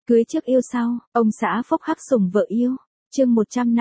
Cưới trước yêu sau, ông xã phốc hắc sủng vợ yêu. Chương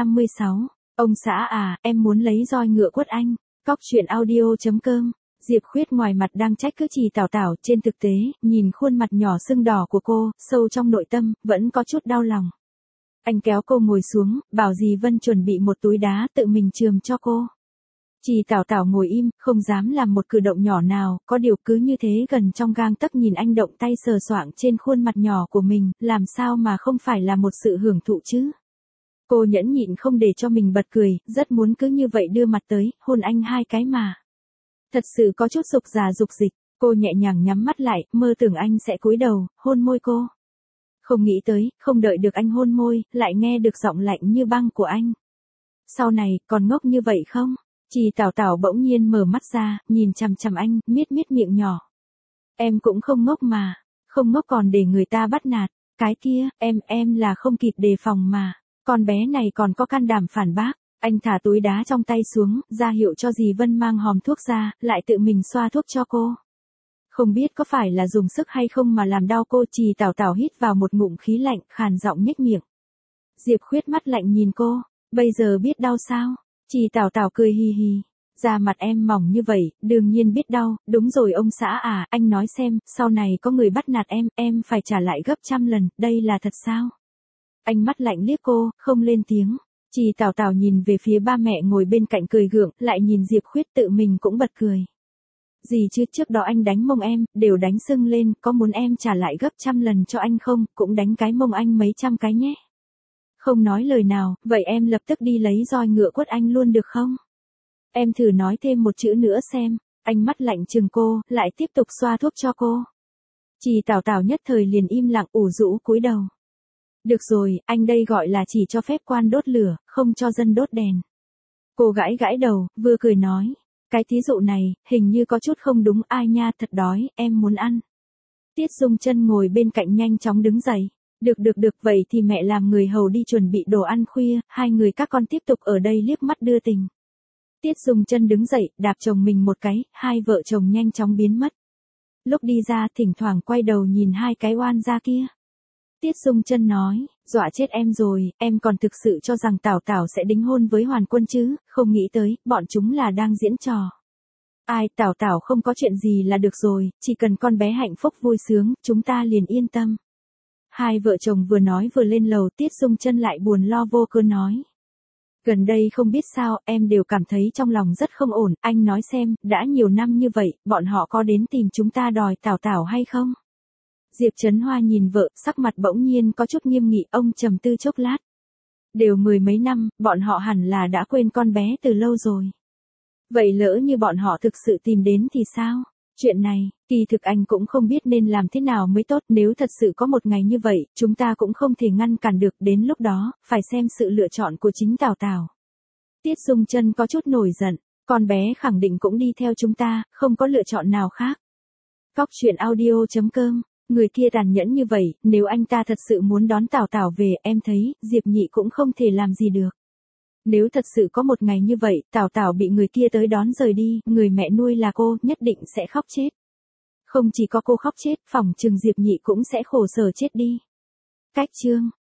156. Ông xã à, em muốn lấy roi ngựa quất anh. Cóc truyện audio.com. Diệp Khuyết ngoài mặt đang trách cứ Trì Tảo Tảo, trên thực tế, nhìn khuôn mặt nhỏ sưng đỏ của cô, sâu trong nội tâm, vẫn có chút đau lòng. Anh kéo cô ngồi xuống, bảo dì Vân chuẩn bị một túi đá tự mình chườm cho cô. Trì Tảo Tảo ngồi im, không dám làm một cử động nhỏ nào, có điều cứ như thế gần trong gang tấc nhìn anh động tay sờ soạng trên khuôn mặt nhỏ của mình, làm sao mà không phải là một sự hưởng thụ chứ. Cô nhẫn nhịn không để cho mình bật cười, rất muốn cứ như vậy đưa mặt tới, hôn anh 2 cái mà. Thật sự có chút dục già dục dịch, cô nhẹ nhàng nhắm mắt lại, mơ tưởng anh sẽ cúi đầu, hôn môi cô. Không nghĩ tới, không đợi được anh hôn môi, lại nghe được giọng lạnh như băng của anh. Sau này, còn ngốc như vậy không? Trì Tảo Tảo bỗng nhiên mở mắt ra, nhìn chằm chằm anh, miết miết miệng nhỏ. Em cũng không ngốc mà, không ngốc còn để người ta bắt nạt, cái kia, em là không kịp đề phòng mà, con bé này còn có can đảm phản bác. Anh thả túi đá trong tay xuống, ra hiệu cho dì Vân mang hòm thuốc ra, lại tự mình xoa thuốc cho cô. Không biết có phải là dùng sức hay không mà làm đau cô. Trì Tảo Tảo hít vào một ngụm khí lạnh, khàn giọng nhếch miệng. Diệp Khuyết mắt lạnh nhìn cô, bây giờ biết đau sao? Trì Tảo Tảo cười hì hì, da mặt em mỏng như vậy, đương nhiên biết đau. Đúng rồi ông xã à, anh nói xem, sau này có người bắt nạt em phải trả lại gấp 100 lần, đây là thật sao? Anh mắt lạnh liếc cô, không lên tiếng. Trì Tảo Tảo nhìn về phía ba mẹ ngồi bên cạnh cười gượng, lại nhìn Diệp Khuyết tự mình cũng bật cười. Gì chứ, trước đó anh đánh mông em, đều đánh sưng lên, có muốn em trả lại gấp 100 lần cho anh không, cũng đánh cái mông anh mấy trăm cái nhé. Không nói lời nào, vậy em lập tức đi lấy roi ngựa quất anh luôn được không? Em thử nói thêm một chữ nữa xem. Anh mắt lạnh chừng cô, lại tiếp tục xoa thuốc cho cô. Trì Tảo Tảo nhất thời liền im lặng ủ rũ cúi đầu. Được rồi, anh đây gọi là chỉ cho phép quan đốt lửa, không cho dân đốt đèn. Cô gãi gãi đầu, vừa cười nói. Cái thí dụ này, hình như có chút không đúng. Ai nha, thật đói, em muốn ăn. Tiết Dung Chân ngồi bên cạnh nhanh chóng đứng dậy. Được, vậy thì mẹ làm người hầu đi chuẩn bị đồ ăn khuya, hai người các con tiếp tục ở đây liếc mắt đưa tình. Tiết Dung Chân đứng dậy, đạp chồng mình một cái, hai vợ chồng nhanh chóng biến mất. Lúc đi ra, thỉnh thoảng quay đầu nhìn hai cái oan gia kia. Tiết Dung Chân nói, dọa chết em rồi, em còn thực sự cho rằng Tảo Tảo sẽ đính hôn với Hoàn Quân chứ, không nghĩ tới, bọn chúng là đang diễn trò. Ai, Tảo Tảo không có chuyện gì là được rồi, chỉ cần con bé hạnh phúc vui sướng, chúng ta liền yên tâm. Hai vợ chồng vừa nói vừa lên lầu. Tiết Dung Chân lại buồn lo vô cớ nói. Gần đây không biết sao, em đều cảm thấy trong lòng rất không ổn, anh nói xem, đã nhiều năm như vậy, bọn họ có đến tìm chúng ta đòi Tảo Tảo hay không? Diệp Trấn Hoa nhìn vợ, sắc mặt bỗng nhiên có chút nghiêm nghị, ông trầm tư chốc lát. Đều 10 mấy năm, bọn họ hẳn là đã quên con bé từ lâu rồi. Vậy lỡ như bọn họ thực sự tìm đến thì sao? Chuyện này, kỳ thực anh cũng không biết nên làm thế nào mới tốt. Nếu thật sự có một ngày như vậy, chúng ta cũng không thể ngăn cản được. Đến lúc đó, phải xem sự lựa chọn của chính Tảo Tảo. Tiết Dung Chân có chút nổi giận. Con bé khẳng định cũng đi theo chúng ta, không có lựa chọn nào khác. Cóc truyện audio.com. Người kia tàn nhẫn như vậy, nếu anh ta thật sự muốn đón Tảo Tảo về, em thấy, Diệp Nhị cũng không thể làm gì được. Nếu thật sự có một ngày như vậy, Tảo Tảo bị người kia tới đón rời đi, người mẹ nuôi là cô, nhất định sẽ khóc chết. Không chỉ có cô khóc chết, phỏng chừng Diệp Nhị cũng sẽ khổ sở chết đi. Cách chương.